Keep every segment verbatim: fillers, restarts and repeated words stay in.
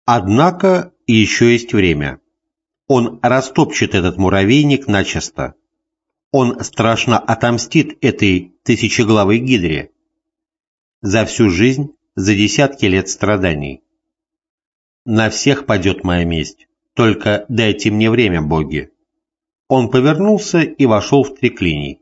Однако еще есть время. Он растопчет этот муравейник начисто. Он страшно отомстит этой тысячеглавой гидре. За всю жизнь, за десятки лет страданий. На всех падет моя месть. Только дайте мне время, боги. Он повернулся и вошел в триклиний.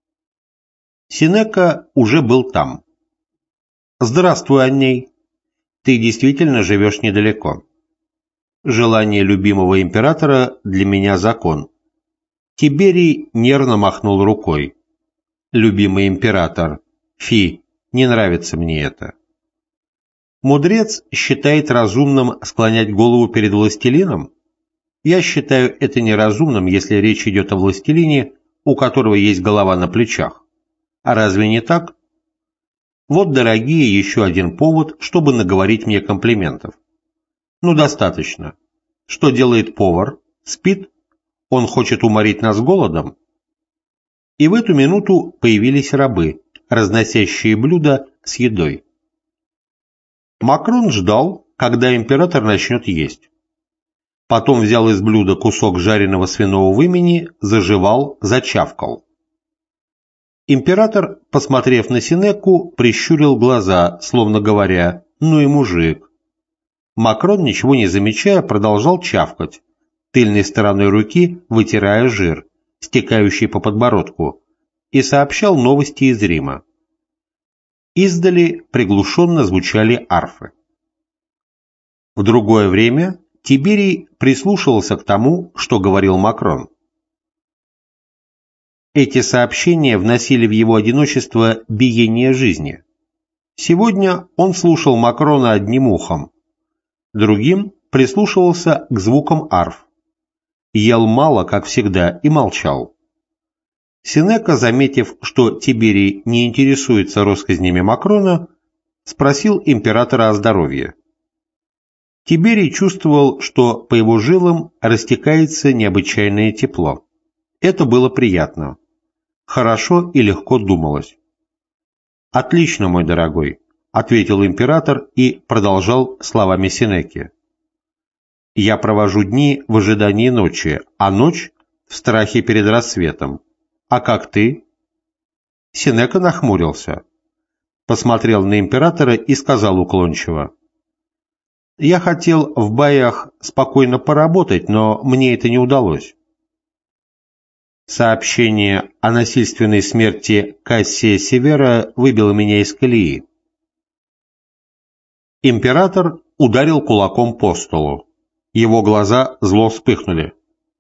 Сенека уже был там. «Здравствуй, Анней. Ты действительно живешь недалеко. Желание любимого императора для меня закон». Тиберий нервно махнул рукой. «Любимый император. Фи, не нравится мне это». Мудрец считает разумным склонять голову перед властелином? Я считаю это неразумным, если речь идет о властелине, у которого есть голова на плечах. А разве не так? Вот, дорогие, еще один повод, чтобы наговорить мне комплиментов. Ну, достаточно. Что делает повар? Спит? Он хочет уморить нас голодом? И в эту минуту появились рабы, разносящие блюда с едой. Макрон ждал, когда император начнет есть. Потом взял из блюда кусок жареного свиного вымени, зажевал, зачавкал. Император, посмотрев на Сенеку, прищурил глаза, словно говоря: «Ну и мужик». Макрон, ничего не замечая, продолжал чавкать, тыльной стороной руки вытирая жир, стекающий по подбородку, и сообщал новости из Рима. Издали приглушенно звучали арфы. В другое время Тиберий прислушивался к тому, что говорил Макрон. Эти сообщения вносили в его одиночество биение жизни. Сегодня он слушал Макрона одним ухом, другим прислушивался к звукам арф, ел мало, как всегда, и молчал. Сенека, заметив, что Тиберий не интересуется россказнями Макрона, спросил императора о здоровье. Тиберий чувствовал, что по его жилам растекается необычайное тепло. Это было приятно. Хорошо и легко думалось. «Отлично, мой дорогой», — ответил император и продолжал словами Сенеки. «Я провожу дни в ожидании ночи, а ночь — в страхе перед рассветом. А как ты?» Сенека нахмурился, посмотрел на императора и сказал уклончиво: «Я хотел в боях спокойно поработать, но мне это не удалось». Сообщение о насильственной смерти Кассия Севера выбило меня из колеи. Император ударил кулаком по столу. Его глаза зло вспыхнули.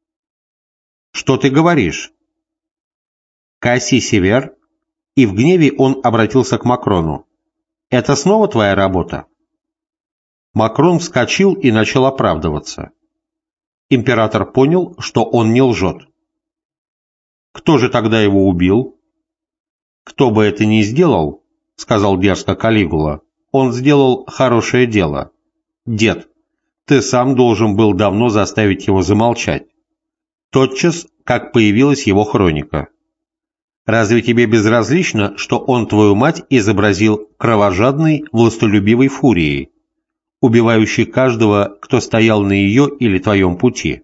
«Что ты говоришь?» «Кассий Север?» И в гневе он обратился к Макрону. «Это снова твоя работа?» Макрон вскочил и начал оправдываться. Император понял, что он не лжет. «Кто же тогда его убил?» «Кто бы это ни сделал, — сказал дерзко Калигула, — он сделал хорошее дело. Дед, ты сам должен был давно заставить его замолчать. Тотчас, как появилась его хроника. Разве тебе безразлично, что он твою мать изобразил кровожадной, властолюбивой фурией, убивающей каждого, кто стоял на ее или твоем пути?»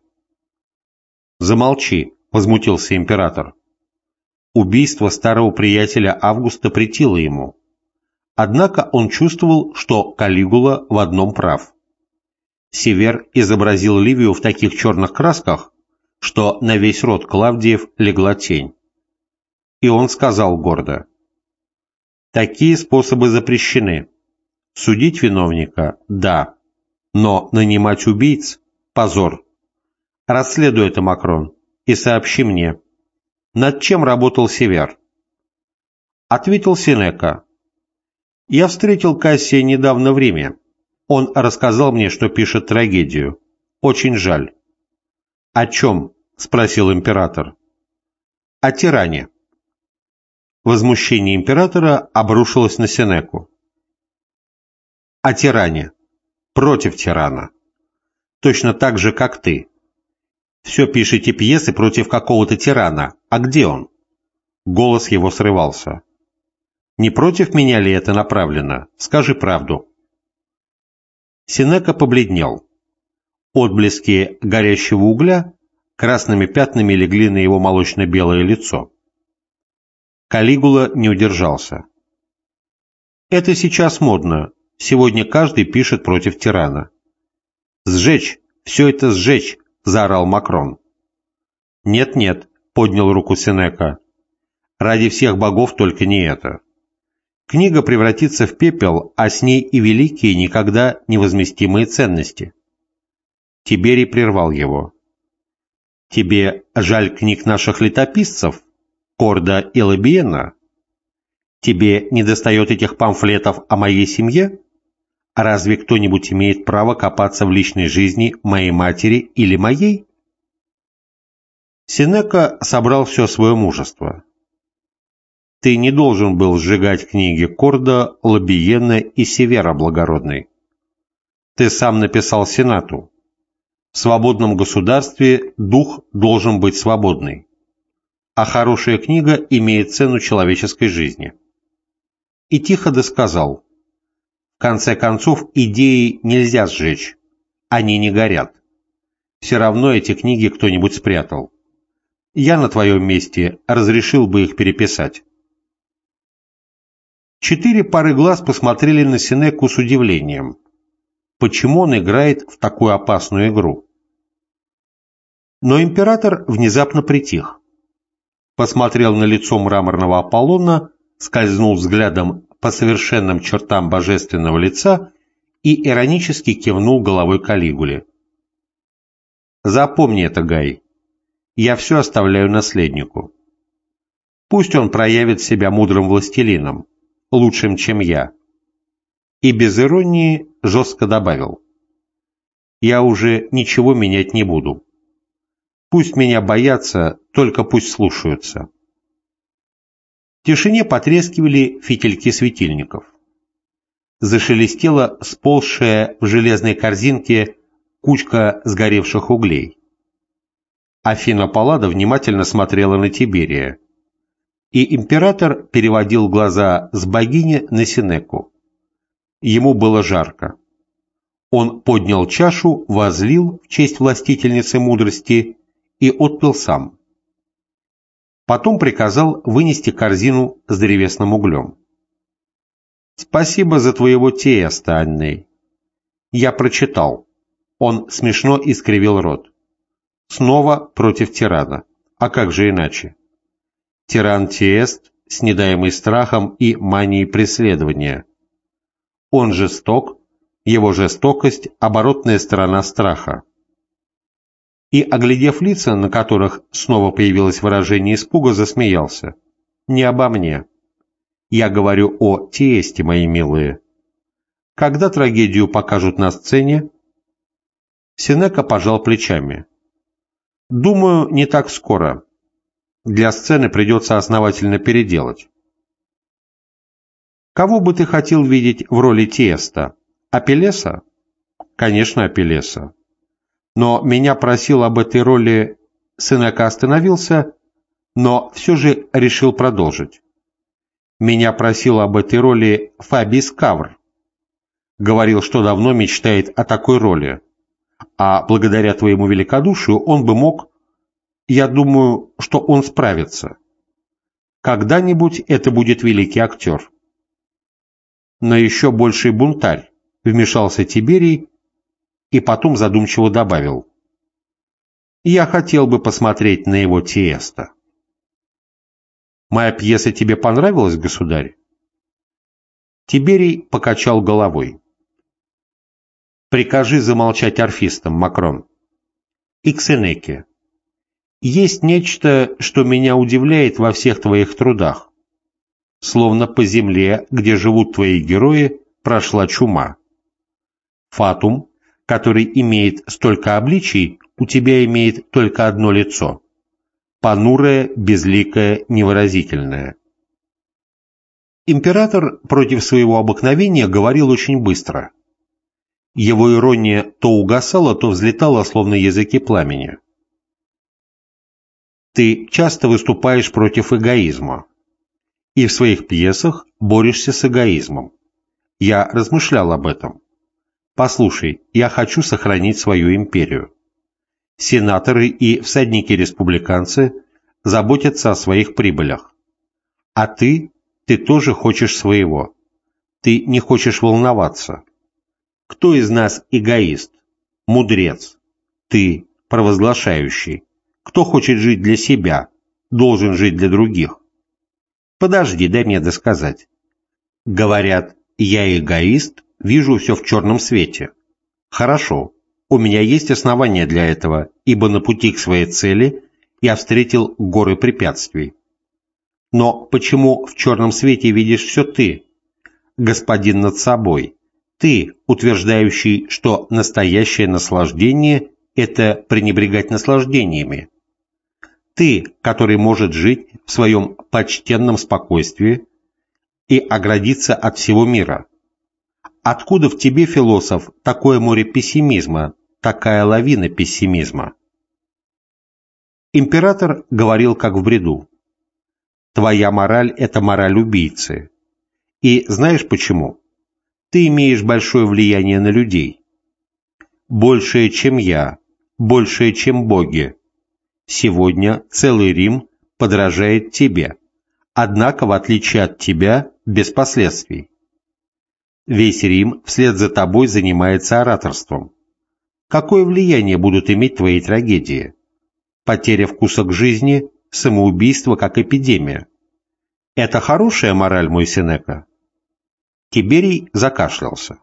«Замолчи», — возмутился император. Убийство старого приятеля Августа претило ему. Однако он чувствовал, что Калигула в одном прав. Север изобразил Ливию в таких черных красках, что на весь род Клавдиев легла тень. И он сказал гордо: «Такие способы запрещены. Судить виновника – да, но нанимать убийц – позор. Расследуй это, Макрон, и сообщи мне, над чем работал Север». Ответил Сенека: «Я встретил Кассия недавно в Риме. Он рассказал мне, что пишет трагедию. Очень жаль». «О чем?» – спросил император. «О тиране». Возмущение императора обрушилось на Сенеку. «О тиране. Против тирана. Точно так же, как ты. Все пишете пьесы против какого-то тирана. А где он?» Голос его срывался. «Не против меня ли это направлено? Скажи правду». Сенека побледнел. Отблески горящего угля красными пятнами легли на его молочно-белое лицо. Калигула не удержался. «Это сейчас модно. Сегодня каждый пишет против тирана». «Сжечь! Все это сжечь!» — заорал Макрон. «Нет-нет», — поднял руку Сенека. «Ради всех богов только не это. Книга превратится в пепел, а с ней и великие, никогда невозместимые ценности». Тиберий прервал его. «Тебе жаль книг наших летописцев, Корда и Лабиена? Тебе недостает этих памфлетов о моей семье? Разве кто-нибудь имеет право копаться в личной жизни моей матери или моей?» Сенека собрал все свое мужество. «Ты не должен был сжигать книги Корда, Лабиена и Севера Благородный. Ты сам написал Сенату. В свободном государстве дух должен быть свободный, а хорошая книга имеет цену человеческой жизни». И тихо досказал: «В конце концов, идеи нельзя сжечь, они не горят. Все равно эти книги кто-нибудь спрятал. Я на твоем месте разрешил бы их переписать». Четыре пары глаз посмотрели на Сенеку с удивлением. Почему он играет в такую опасную игру? Но император внезапно притих. Посмотрел на лицо мраморного Аполлона, скользнул взглядом по совершенным чертам божественного лица и иронически кивнул головой Калигуле. «Запомни это, Гай. Я все оставляю наследнику. Пусть он проявит себя мудрым властелином, лучшим, чем я». И без иронии жестко добавил: «Я уже ничего менять не буду. Пусть меня боятся, только пусть слушаются». В тишине потрескивали фитильки светильников. Зашелестела сползшая в железной корзинке кучка сгоревших углей. Афина Паллада внимательно смотрела на Тиберия, и император переводил глаза с богини на Сенеку. Ему было жарко. Он поднял чашу, возлил в честь властительницы мудрости и отпил сам. Потом приказал вынести корзину с древесным углем. «Спасибо за твоего Тееста, Анней. Я прочитал». Он смешно искривил рот. «Снова против тирана. А как же иначе? Тиран Теест, снедаемый страхом и манией преследования. Он жесток, его жестокость – оборотная сторона страха». И, оглядев лица, на которых снова появилось выражение испуга, засмеялся. «Не обо мне. Я говорю о Теесте, мои милые. Когда трагедию покажут на сцене?» Сенека пожал плечами. «Думаю, не так скоро. Для сцены придется основательно переделать». «Кого бы ты хотел видеть в роли Тееста? Апеллеса?» «Конечно, Апеллеса. Но меня просил об этой роли...» Сенека остановился, но все же решил продолжить. «Меня просил об этой роли Фабий Скавр. Говорил, что давно мечтает о такой роли. А благодаря твоему великодушию он бы мог... Я думаю, что он справится. Когда-нибудь это будет великий актер». «Но еще больший бунтарь», — вмешался Тиберий и потом задумчиво добавил: «Я хотел бы посмотреть на его Тееста». «Моя пьеса тебе понравилась, государь?» Тиберий покачал головой. «Прикажи замолчать орфистам, Макрон. И к Сенеке. Есть нечто, что меня удивляет во всех твоих трудах. Словно по земле, где живут твои герои, прошла чума. Фатум, который имеет столько обличий, у тебя имеет только одно лицо. Понурое, безликое, невыразительное». Император против своего обыкновения говорил очень быстро. Его ирония то угасала, то взлетала, словно языки пламени. «Ты часто выступаешь против эгоизма. И в своих пьесах борешься с эгоизмом. Я размышлял об этом. послушай, я хочу сохранить свою империю. Сенаторы и всадники-республиканцы заботятся о своих прибылях. А ты, ты тоже хочешь своего. Ты не хочешь волноваться. Кто из нас эгоист? Мудрец. Ты, провозглашающий. Кто хочет жить для себя, должен жить для других. Подожди, дай мне досказать. Говорят, я эгоист, вижу все в черном свете. Хорошо, у меня есть основания для этого, ибо на пути к своей цели я встретил горы препятствий. Но почему в черном свете видишь все ты, господин над собой, ты, утверждающий, что настоящее наслаждение – это пренебрегать наслаждениями? Ты, который может жить в своем почтенном спокойствии и оградиться от всего мира. Откуда в тебе, философ, такое море пессимизма, такая лавина пессимизма? Император говорил как в бреду. Твоя мораль – это мораль убийцы. И знаешь почему? Ты имеешь большое влияние на людей. Большее, чем я, большее, чем боги. Сегодня целый Рим подражает тебе, однако, в отличие от тебя, без последствий. Весь Рим вслед за тобой занимается ораторством. Какое влияние будут иметь твои трагедии? Потеря вкуса к жизни, самоубийство как эпидемия. Это хорошая мораль, мой Сенека? Тиберий закашлялся.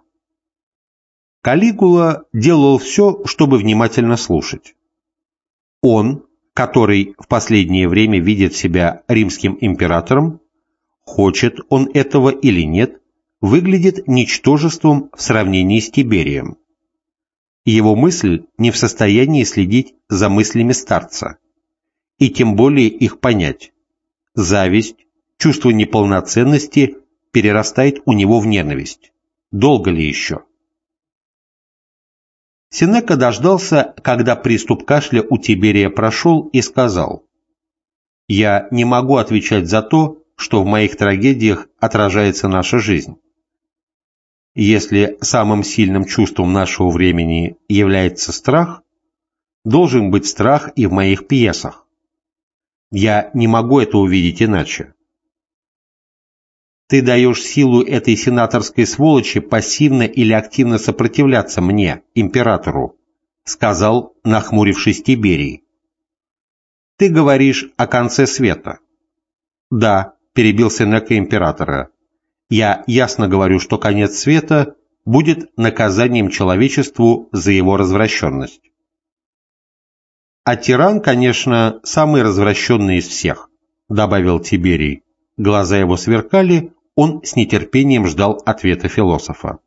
Калигула делал все, чтобы внимательно слушать. Он, который в последнее время видит себя римским императором, хочет он этого или нет, выглядит ничтожеством в сравнении с Тиберием. Его мысль не в состоянии следить за мыслями старца, и тем более их понять. Зависть, чувство неполноценности перерастает у него в ненависть. Долго ли еще? Сенека дождался, когда приступ кашля у Тиберия прошел, и сказал: «Я не могу отвечать за то, что в моих трагедиях отражается наша жизнь. Если самым сильным чувством нашего времени является страх, должен быть страх и в моих пьесах. Я не могу это увидеть иначе. Ты даешь силу этой сенаторской сволочи пассивно или активно сопротивляться мне, императору», сказал, нахмурившись, Тиберий. «Ты говоришь о конце света». «Да», перебил Сенека императора, «я ясно говорю, что конец света будет наказанием человечеству за его развращенность». «А тиран, конечно, самый развращенный из всех», добавил Тиберий. Глаза его сверкали, он с нетерпением ждал ответа философа.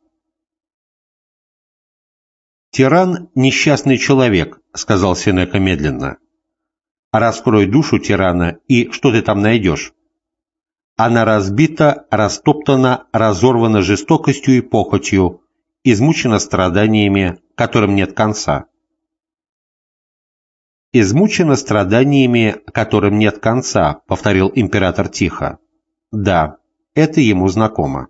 «Тиран – несчастный человек», – сказал Сенека медленно. «Раскрой душу тирана, и что ты там найдешь? Она разбита, растоптана, разорвана жестокостью и похотью, измучена страданиями, которым нет конца». «Измучена страданиями, которым нет конца», — повторил император тихо. «Да, это ему знакомо».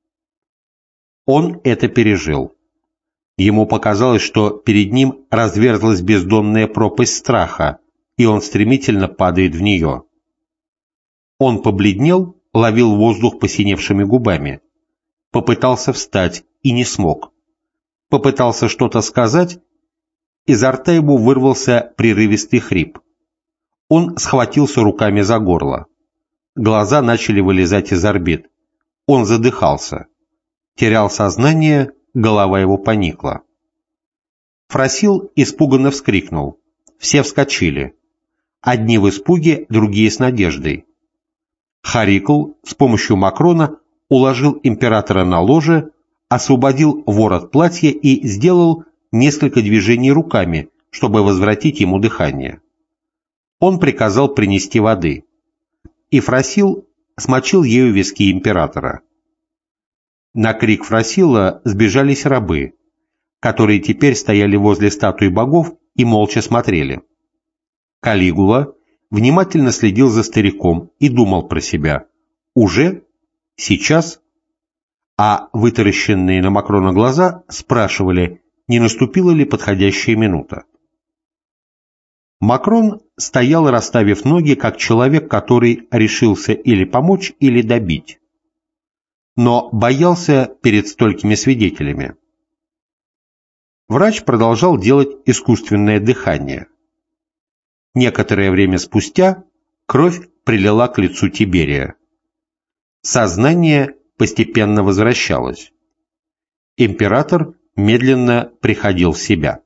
Он это пережил. Ему показалось, что перед ним разверзлась бездонная пропасть страха, и он стремительно падает в нее. Он побледнел, ловил воздух посиневшими губами. Попытался встать и не смог. Попытался что-то сказать. Изо рта его вырвался прерывистый хрип. Он схватился руками за горло. Глаза начали вылезать из орбит. Он задыхался. Терял сознание, голова его поникла. Фросил испуганно вскрикнул. Все вскочили. Одни в испуге, другие с надеждой. Харикл с помощью Макрона уложил императора на ложе, освободил ворот платья и сделал несколько движений руками, чтобы возвратить ему дыхание. Он приказал принести воды, и Фросил смочил ею виски императора. На крик Фросила сбежались рабы, которые теперь стояли возле статуи богов и молча смотрели. Калигула внимательно следил за стариком и думал про себя: «Уже? Сейчас?» а вытаращенные на Макрона глаза спрашивали, не наступила ли подходящая минута. Макрон стоял, расставив ноги, как человек, который решился или помочь, или добить. Но боялся перед столькими свидетелями. Врач продолжал делать искусственное дыхание. Некоторое время спустя кровь прилила к лицу Тиберия. Сознание постепенно возвращалось. Император медленно приходил в себя.